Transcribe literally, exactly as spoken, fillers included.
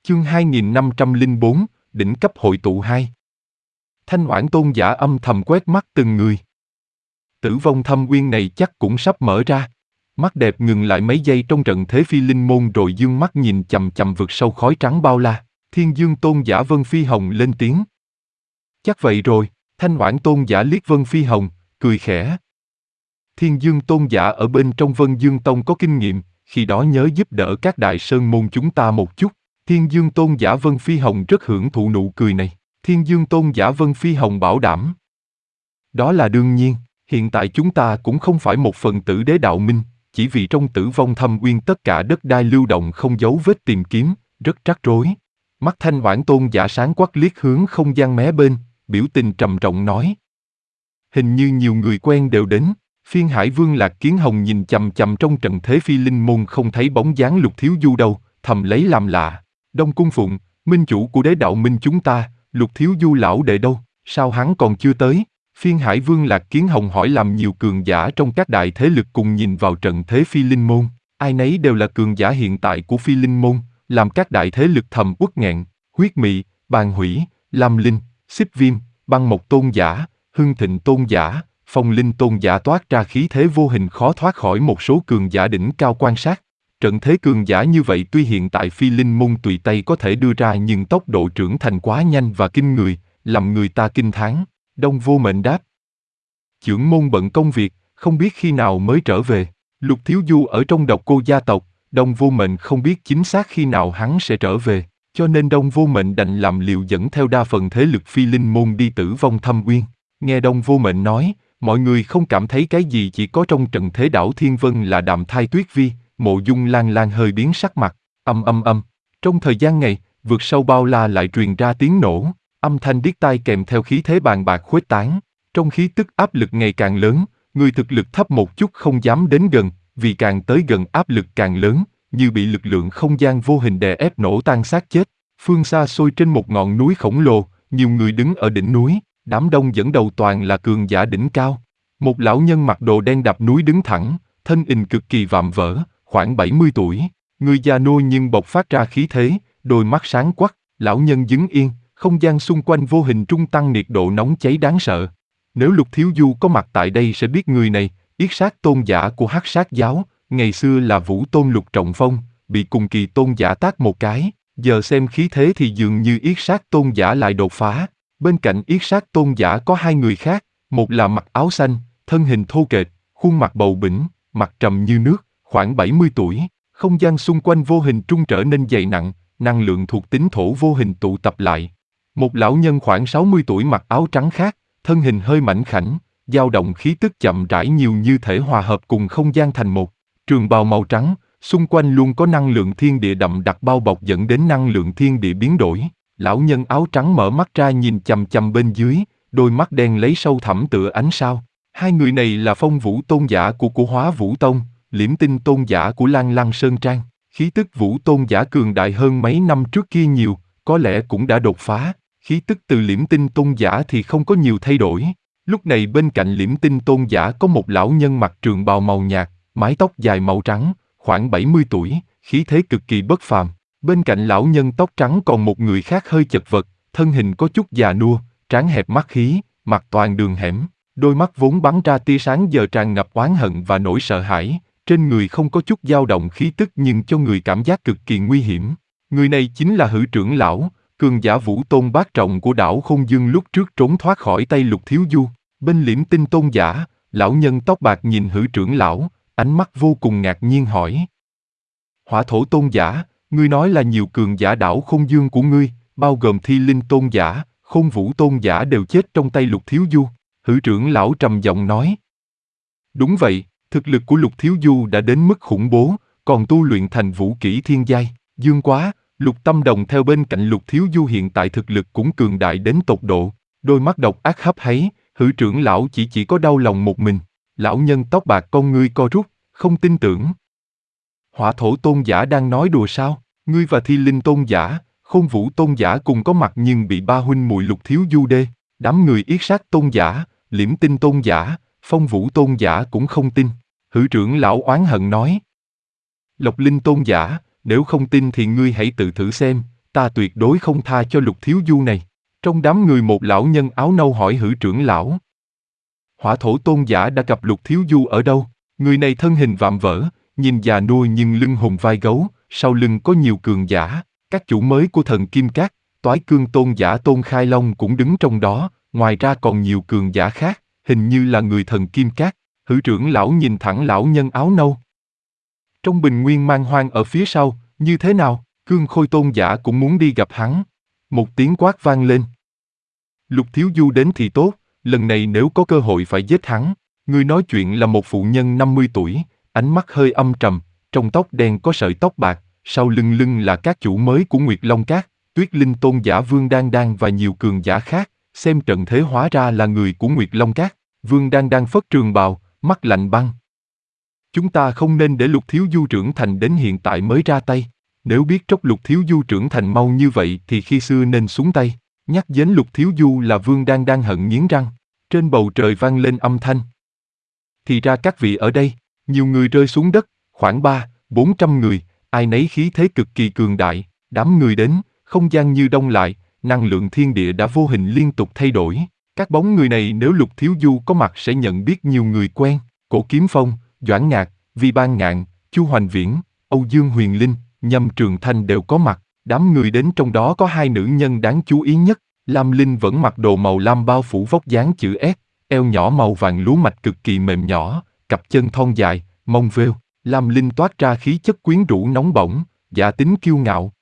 Chương hai nghìn năm trăm lẻ bốn, đỉnh cấp hội tụ hai. Thanh Oản tôn giả âm thầm quét mắt từng người. Tử vong thâm uyên này chắc cũng sắp mở ra. Mắt đẹp ngừng lại mấy giây trong trận thế phi linh môn rồi dương mắt nhìn chằm chằm vực sâu khói trắng bao la. Thiên Dương tôn giả Vân Phi Hồng lên tiếng. Chắc vậy rồi. Thanh Oản tôn giả liếc Vân Phi Hồng, cười khẽ. Thiên Dương tôn giả ở bên trong Vân Dương Tông có kinh nghiệm, khi đó nhớ giúp đỡ các đại sơn môn chúng ta một chút. Thiên Dương tôn giả Vân Phi Hồng rất hưởng thụ nụ cười này. Thiên Dương tôn giả Vân Phi Hồng bảo đảm. Đó là đương nhiên, hiện tại chúng ta cũng không phải một phần tử đế đạo minh, chỉ vì trong tử vong thâm uyên tất cả đất đai lưu động không dấu vết tìm kiếm, rất rắc rối. Mắt Thanh Oản tôn giả sáng quắc liếc hướng không gian mé bên, biểu tình trầm trọng nói. Hình như nhiều người quen đều đến. Phiên Hải Vương Lạc Kiến Hồng nhìn chằm chằm trong trận thế phi linh môn không thấy bóng dáng Lục Thiếu Du đâu, thầm lấy làm lạ. Đông Cung Phụng, minh chủ của đế đạo minh chúng ta, Lục Thiếu Du lão đệ đâu, sao hắn còn chưa tới? Phiên Hải Vương Lạc Kiến Hồng hỏi làm nhiều cường giả trong các đại thế lực cùng nhìn vào trận thế phi linh môn. Ai nấy đều là cường giả hiện tại của phi linh môn, làm các đại thế lực thầm uất nghẹn. Huyết Mị, Bàn Hủy, Lam Linh, Xích Viêm, Băng Mộc tôn giả, Hưng Thịnh tôn giả, Phong Linh tôn giả toát ra khí thế vô hình khó thoát khỏi một số cường giả đỉnh cao quan sát. Trận thế cường giả như vậy tuy hiện tại phi linh môn tùy tay có thể đưa ra nhưng tốc độ trưởng thành quá nhanh và kinh người, làm người ta kinh thán. Đông Vô Mệnh đáp. Chưởng môn bận công việc, không biết khi nào mới trở về. Lục Thiếu Du ở trong Độc Cô gia tộc, Đông Vô Mệnh không biết chính xác khi nào hắn sẽ trở về, cho nên Đông Vô Mệnh đành làm liều dẫn theo đa phần thế lực phi linh môn đi tử vong thâm uyên. Nghe Đông Vô Mệnh nói, mọi người không cảm thấy cái gì chỉ có trong trận thế đảo Thiên Vân là Đạm Thai Tuyết Vi, Mộ Dung Lan Lan hơi biến sắc mặt, âm âm âm. Trong thời gian này, vượt sâu bao la lại truyền ra tiếng nổ, âm thanh điếc tai kèm theo khí thế bàn bạc khuếch tán. Trong khí tức áp lực ngày càng lớn, người thực lực thấp một chút không dám đến gần, vì càng tới gần áp lực càng lớn, như bị lực lượng không gian vô hình đè ép nổ tan xác chết. Phương xa xôi trên một ngọn núi khổng lồ, nhiều người đứng ở đỉnh núi, đám đông dẫn đầu toàn là cường giả đỉnh cao. Một lão nhân mặc đồ đen đạp núi đứng thẳng, thân hình cực kỳ vạm vỡ, khoảng bảy mươi tuổi, người già nua nhưng bộc phát ra khí thế, đôi mắt sáng quắc. Lão nhân đứng yên, không gian xung quanh vô hình trung tăng nhiệt độ nóng cháy đáng sợ. Nếu Lục Thiếu Du có mặt tại đây sẽ biết người này, yết sát tôn giả của Hắc Sát giáo, ngày xưa là Vũ Tôn Lục Trọng Phong, bị cùng kỳ tôn giả tát một cái, giờ xem khí thế thì dường như yết sát tôn giả lại đột phá. Bên cạnh yết sát tôn giả có hai người khác, một là mặc áo xanh, thân hình thô kệch, khuôn mặt bầu bĩnh, mặt trầm như nước, khoảng bảy mươi tuổi, không gian xung quanh vô hình trung trở nên dày nặng, năng lượng thuộc tính thổ vô hình tụ tập lại. Một lão nhân khoảng sáu mươi tuổi mặc áo trắng khác, thân hình hơi mảnh khảnh, dao động khí tức chậm rãi nhiều như thể hòa hợp cùng không gian thành một. Trường bào màu trắng, xung quanh luôn có năng lượng thiên địa đậm đặc bao bọc dẫn đến năng lượng thiên địa biến đổi. Lão nhân áo trắng mở mắt ra nhìn chằm chằm bên dưới, đôi mắt đen lấy sâu thẳm tựa ánh sao. Hai người này là Phong Vũ tôn giả của của Hóa Vũ Tông, Liễm Tinh tôn giả của Lan Lăng Sơn Trang. Khí tức Vũ tôn giả cường đại hơn mấy năm trước kia nhiều, có lẽ cũng đã đột phá. Khí tức từ Liễm Tinh tôn giả thì không có nhiều thay đổi. Lúc này bên cạnh Liễm Tinh tôn giả có một lão nhân mặc trường bào màu nhạt, mái tóc dài màu trắng, khoảng bảy mươi tuổi, khí thế cực kỳ bất phàm. Bên cạnh lão nhân tóc trắng còn một người khác hơi chật vật, thân hình có chút già nua, trán hẹp mắt khí, mặt toàn đường hẻm, đôi mắt vốn bắn ra tia sáng giờ tràn ngập oán hận và nỗi sợ hãi, trên người không có chút dao động khí tức nhưng cho người cảm giác cực kỳ nguy hiểm. Người này chính là Hử trưởng lão, cường giả Vũ Tôn bát trọng của đảo Không Dương lúc trước trốn thoát khỏi tay Lục Thiếu Du. Bên Liễm Tinh tôn giả, lão nhân tóc bạc nhìn Hử trưởng lão, ánh mắt vô cùng ngạc nhiên hỏi. Hỏa Thổ tôn giả, ngươi nói là nhiều cường giả đảo Không Dương của ngươi, bao gồm Thi Linh tôn giả, Khôn Vũ tôn giả đều chết trong tay Lục Thiếu Du. Hử trưởng lão trầm giọng nói. Đúng vậy, thực lực của Lục Thiếu Du đã đến mức khủng bố, còn tu luyện thành vũ kỹ thiên giai. Dương quá, Lục Tâm Đồng theo bên cạnh Lục Thiếu Du hiện tại thực lực cũng cường đại đến tột độ. Đôi mắt độc ác hấp háy, Hử trưởng lão chỉ chỉ có đau lòng một mình. Lão nhân tóc bạc con ngươi co rút, không tin tưởng. Hỏa Thổ tôn giả đang nói đùa sao? Ngươi và Thi Linh tôn giả, Khôn Vũ tôn giả cùng có mặt nhưng bị ba huynh muội Lục Thiếu Du đê. Đám người yết sát tôn giả, Liễm Tinh tôn giả, Phong Vũ tôn giả cũng không tin. Hử trưởng lão oán hận nói. Lộc Linh tôn giả, nếu không tin thì ngươi hãy tự thử xem, ta tuyệt đối không tha cho Lục Thiếu Du này. Trong đám người một lão nhân áo nâu hỏi Hử trưởng lão. Hỏa thổ tôn giả đã gặp Lục Thiếu Du ở đâu? Người này thân hình vạm vỡ, nhìn già nua nhưng lưng hùng vai gấu, sau lưng có nhiều cường giả. Các chủ mới của thần Kim Cát, Toái Cương tôn giả Tôn Khai Long cũng đứng trong đó, ngoài ra còn nhiều cường giả khác, hình như là người thần Kim Cát. Hử trưởng lão nhìn thẳng lão nhân áo nâu. Trong bình nguyên man hoang ở phía sau, như thế nào? Cương Khôi tôn giả cũng muốn đi gặp hắn. Một tiếng quát vang lên. Lục Thiếu Du đến thì tốt, lần này nếu có cơ hội phải giết hắn. Người nói chuyện là một phụ nhân năm mươi tuổi, ánh mắt hơi âm trầm, trong tóc đen có sợi tóc bạc, sau lưng lưng là các chủ mới của Nguyệt Long Cát, Tuyết Linh tôn giả Vương Đan Đan và nhiều cường giả khác, xem trận thế hóa ra là người của Nguyệt Long Cát. Vương Đan Đan phất trường bào, mắt lạnh băng. Chúng ta không nên để Lục Thiếu Du trưởng thành đến hiện tại mới ra tay. Nếu biết tróc Lục Thiếu Du trưởng thành mau như vậy thì khi xưa nên xuống tay. Nhắc đến Lục Thiếu Du là Vương Đan Đan hận nghiến răng. Trên bầu trời vang lên âm thanh. Thì ra các vị ở đây, nhiều người rơi xuống đất, khoảng ba, bốn trăm người, ai nấy khí thế cực kỳ cường đại. Đám người đến, không gian như đông lại, năng lượng thiên địa đã vô hình liên tục thay đổi. Các bóng người này nếu Lục Thiếu Du có mặt sẽ nhận biết nhiều người quen. Cổ Kiếm Phong, Doãn Ngạc, Vi Ban Ngạn, Chu Hoành Viễn, Âu Dương Huyền Linh, Nhâm Trường Thanh đều có mặt. Đám người đến trong đó có hai nữ nhân đáng chú ý nhất. Lam Linh vẫn mặc đồ màu lam bao phủ vóc dáng chữ S, eo nhỏ màu vàng lúa mạch cực kỳ mềm nhỏ, cặp chân thon dài, mông vêu. Lam Linh toát ra khí chất quyến rũ nóng bỏng, dạ tính kiêu ngạo,